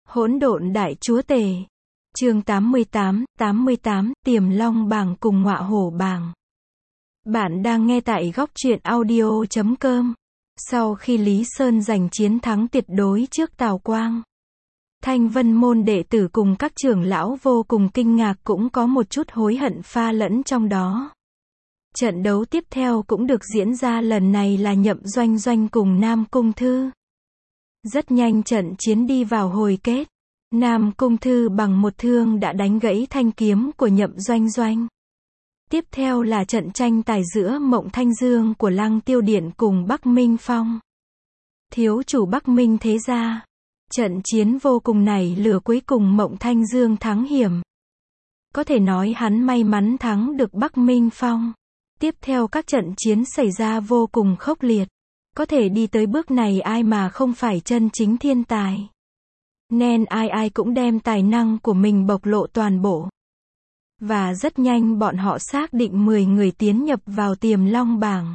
Hỗn độn đại chúa tể. Chương 88, Tiềm Long bảng cùng Ngọa Hổ bảng. Bạn đang nghe tại góc truyện audio.com. Sau khi Lý Sơn giành chiến thắng tuyệt đối trước Tào Quang, Thanh Vân môn đệ tử cùng các trưởng lão vô cùng kinh ngạc, cũng có một chút hối hận pha lẫn trong đó. Trận đấu tiếp theo cũng được diễn ra, lần này là Nhậm Doanh Doanh cùng Nam Cung Thư. Rất nhanh trận chiến đi vào hồi kết. Nam Cung Thư bằng một thương đã đánh gãy thanh kiếm của Nhậm Doanh Doanh. Tiếp theo là trận tranh tài giữa Mộng Thanh Dương của Lăng Tiêu Điện cùng Bắc Minh Phong, thiếu chủ Bắc Minh thế gia. Trận chiến vô cùng nảy lửa, cuối cùng Mộng Thanh Dương thắng hiểm. Có thể nói hắn may mắn thắng được Bắc Minh Phong. Tiếp theo các trận chiến xảy ra vô cùng khốc liệt. Có thể đi tới bước này ai mà không phải chân chính thiên tài. Nên ai cũng đem tài năng của mình bộc lộ toàn bộ. Và rất nhanh bọn họ xác định 10 người tiến nhập vào Tiềm Long bảng.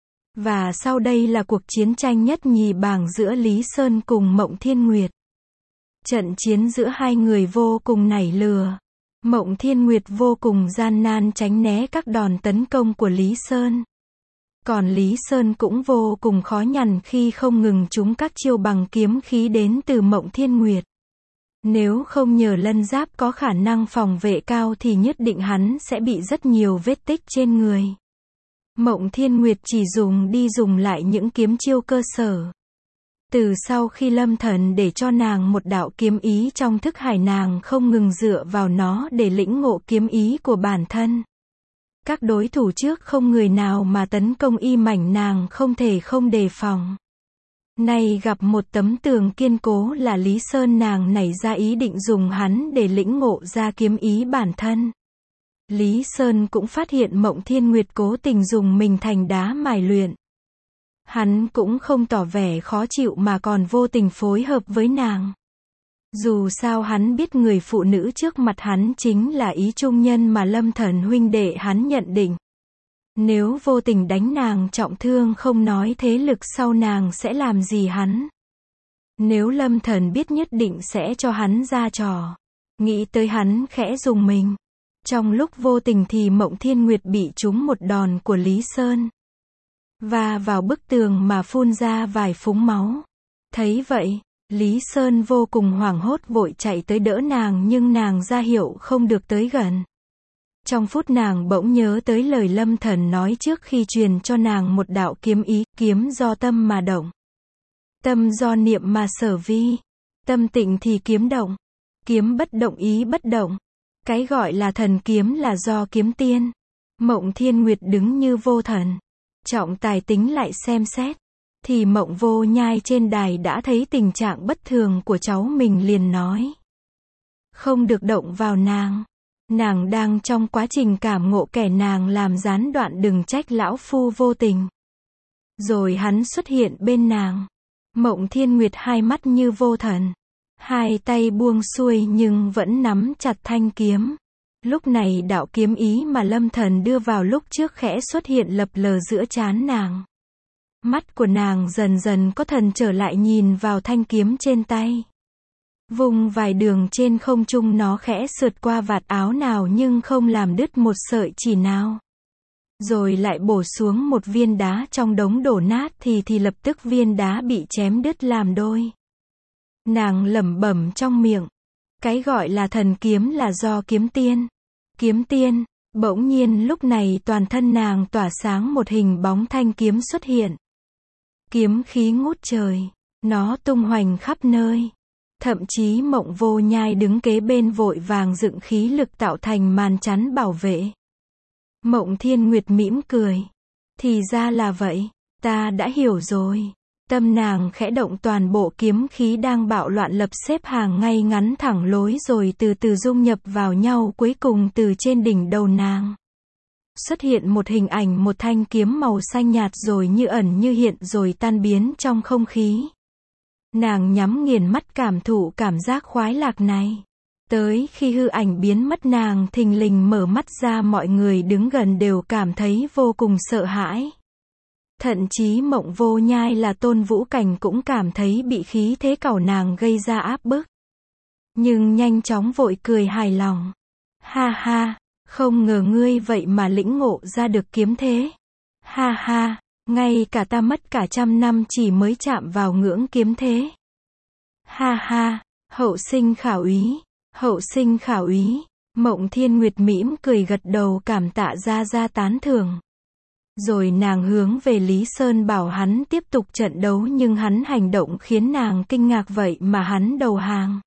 Và sau đây là cuộc chiến tranh nhất nhì bảng giữa Lý Sơn cùng Mộng Thiên Nguyệt. Trận chiến giữa hai người vô cùng nảy lửa. Mộng Thiên Nguyệt vô cùng gian nan tránh né các đòn tấn công của Lý Sơn. Còn Lý Sơn cũng vô cùng khó nhằn khi không ngừng trúng các chiêu bằng kiếm khí đến từ Mộng Thiên Nguyệt. Nếu không nhờ lân giáp có khả năng phòng vệ cao thì nhất định hắn sẽ bị rất nhiều vết tích trên người. Mộng Thiên Nguyệt chỉ dùng lại những kiếm chiêu cơ sở. Từ sau khi Lâm Thần để cho nàng một đạo kiếm ý trong thức hải, nàng không ngừng dựa vào nó để lĩnh ngộ kiếm ý của bản thân. Các đối thủ trước không người nào mà tấn công y mảnh nàng không thể không đề phòng. Nay gặp một tấm tường kiên cố là Lý Sơn, nàng nảy ra ý định dùng hắn để lĩnh ngộ ra kiếm ý bản thân. Lý Sơn cũng phát hiện Mộng Thiên Nguyệt cố tình dùng mình thành đá mài luyện. Hắn cũng không tỏ vẻ khó chịu mà còn vô tình phối hợp với nàng. Dù sao hắn biết người phụ nữ trước mặt hắn chính là ý trung nhân mà Lâm Thần huynh đệ hắn nhận định. Nếu vô tình đánh nàng trọng thương không nói thế lực sau nàng sẽ làm gì hắn. Nếu Lâm Thần biết nhất định sẽ cho hắn ra trò. Nghĩ tới hắn khẽ dùng mình. Trong lúc vô tình thì Mộng Thiên Nguyệt bị trúng một đòn của Lý Sơn. Và vào bức tường mà phun ra vài phúng máu. Thấy vậy, Lý Sơn vô cùng hoảng hốt vội chạy tới đỡ nàng, nhưng nàng ra hiệu không được tới gần. Trong phút nàng bỗng nhớ tới lời Lâm Thần nói trước khi truyền cho nàng một đạo kiếm ý, kiếm do tâm mà động. Tâm do niệm mà sở vi. Tâm tịnh thì kiếm động. Kiếm bất động ý bất động. Cái gọi là thần kiếm là do kiếm tiên. Mộng Thiên Nguyệt đứng như vô thần. Trọng tài tính lại xem xét. Thì Mộng Vô Nhai trên đài đã thấy tình trạng bất thường của cháu mình liền nói. Không được động vào nàng. Nàng đang trong quá trình cảm ngộ, kẻ nàng làm gián đoạn, đừng trách lão phu vô tình. Rồi hắn xuất hiện bên nàng. Mộng Thiên Nguyệt hai mắt như vô thần. Hai tay buông xuôi nhưng vẫn nắm chặt thanh kiếm. Lúc này đạo kiếm ý mà Lâm Thần đưa vào lúc trước khẽ xuất hiện lập lờ giữa trán nàng. Mắt của nàng dần dần có thần trở lại, nhìn vào thanh kiếm trên tay. Vùng vài đường trên không trung, nó khẽ sượt qua vạt áo nào nhưng không làm đứt một sợi chỉ nào. Rồi lại bổ xuống một viên đá trong đống đổ nát thì lập tức viên đá bị chém đứt làm đôi. Nàng lẩm bẩm trong miệng. Cái gọi là thần kiếm là do kiếm tiên. Kiếm tiên. Bỗng nhiên lúc này toàn thân nàng tỏa sáng, một hình bóng thanh kiếm xuất hiện. Kiếm khí ngút trời. Nó tung hoành khắp nơi. Thậm chí Mộng Vô Nhai đứng kế bên vội vàng dựng khí lực tạo thành màn chắn bảo vệ. Mộng Thiên Nguyệt mỉm cười. Thì ra là vậy. Ta đã hiểu rồi. Tâm nàng khẽ động, toàn bộ kiếm khí đang bạo loạn lập xếp hàng ngay ngắn thẳng lối rồi từ từ dung nhập vào nhau, cuối cùng từ trên đỉnh đầu nàng xuất hiện một hình ảnh, một thanh kiếm màu xanh nhạt rồi như ẩn như hiện rồi tan biến trong không khí. Nàng nhắm nghiền mắt cảm thụ cảm giác khoái lạc này. Tới khi hư ảnh biến mất, nàng thình lình mở mắt ra, mọi người đứng gần đều cảm thấy vô cùng sợ hãi. Thậm chí Mộng Vô Nhai là Tôn Vũ Cảnh cũng cảm thấy bị khí thế cẩu nàng gây ra áp bức. nhưng nhanh chóng vội cười hài lòng. Ha ha, không ngờ ngươi vậy mà lĩnh ngộ ra được kiếm thế. Ha ha, ngay cả ta mất cả 100 năm chỉ mới chạm vào ngưỡng kiếm thế. Ha ha, hậu sinh khảo úy, hậu sinh khảo úy. Mộng Thiên Nguyệt mỉm cười gật đầu cảm tạ ra tán thưởng. Rồi nàng hướng về Lý Sơn bảo hắn tiếp tục trận đấu, nhưng hắn hành động khiến nàng kinh ngạc, vậy mà hắn đầu hàng.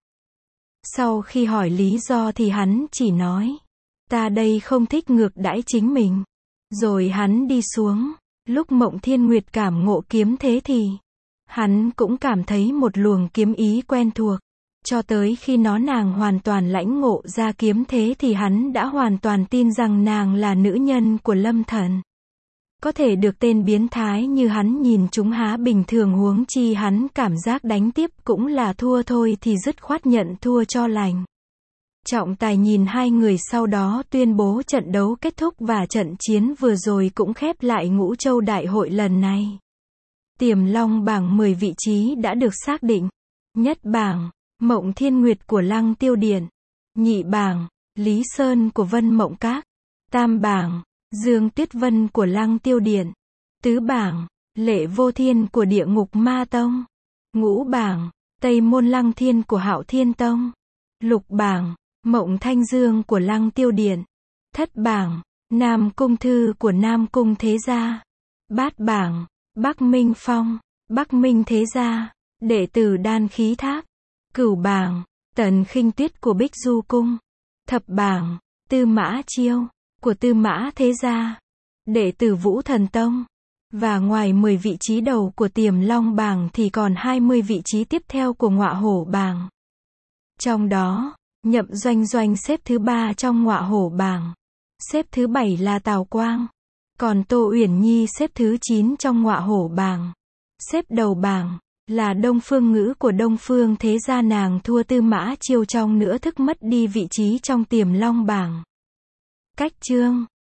Sau khi hỏi lý do thì hắn chỉ nói, ta đây không thích ngược đãi chính mình. Rồi hắn đi xuống. Lúc Mộng Thiên Nguyệt cảm ngộ kiếm thế thì hắn cũng cảm thấy một luồng kiếm ý quen thuộc. Cho tới khi nàng hoàn toàn lãnh ngộ ra kiếm thế thì hắn đã hoàn toàn tin rằng nàng là nữ nhân của Lâm Thần. Có thể được tên biến thái như hắn nhìn chúng há bình thường, huống chi hắn cảm giác đánh tiếp cũng là thua thôi thì dứt khoát nhận thua cho lành. Trọng tài nhìn hai người sau đó tuyên bố trận đấu kết thúc và trận chiến vừa rồi cũng khép lại Ngũ Châu Đại hội lần này. Tiềm Long bảng 10 vị trí đã được xác định. Nhất bảng, Mộng Thiên Nguyệt của Lăng Tiêu Điện. Nhị bảng, Lý Sơn của Vân Mộng Các. Tam bảng, Dương Tuyết Vân của Lăng Tiêu Điện. Tứ bảng, Lệ Vô Thiên của Địa Ngục Ma Tông. Ngũ bảng, Tây Môn Lăng Thiên của Hạo Thiên Tông. Lục bảng, Mộng Thanh Dương của Lăng Tiêu Điện. Thất bảng, Nam Cung Thư của Nam Cung Thế Gia. Bát bảng, Bắc Minh Phong, Bắc Minh Thế Gia, đệ tử Đan Khí Tháp. Cửu bảng, Tần Khinh Tuyết của Bích Du Cung. Thập bảng, Tư Mã Chiêu của Tư Mã Thế Gia, đệ tử Vũ Thần Tông. Và ngoài 10 vị trí đầu của Tiềm Long bảng thì còn 20 vị trí tiếp theo của Ngọa Hổ bảng. Trong đó, Nhậm Doanh Doanh xếp thứ 3 trong Ngọa Hổ bảng. Xếp thứ 7 là Tào Quang. Còn Tô Uyển Nhi xếp thứ 9 trong Ngọa Hổ bảng. Xếp đầu bảng là Đông Phương Ngữ của Đông Phương Thế Gia, nàng thua Tư Mã Chiêu trong nửa thức mất đi vị trí trong Tiềm Long bảng. Cách chương